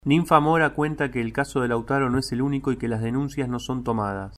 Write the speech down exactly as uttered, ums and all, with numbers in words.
Ninfa Mora cuenta que el caso de Lautaro no es el único y que las denuncias no son tomadas.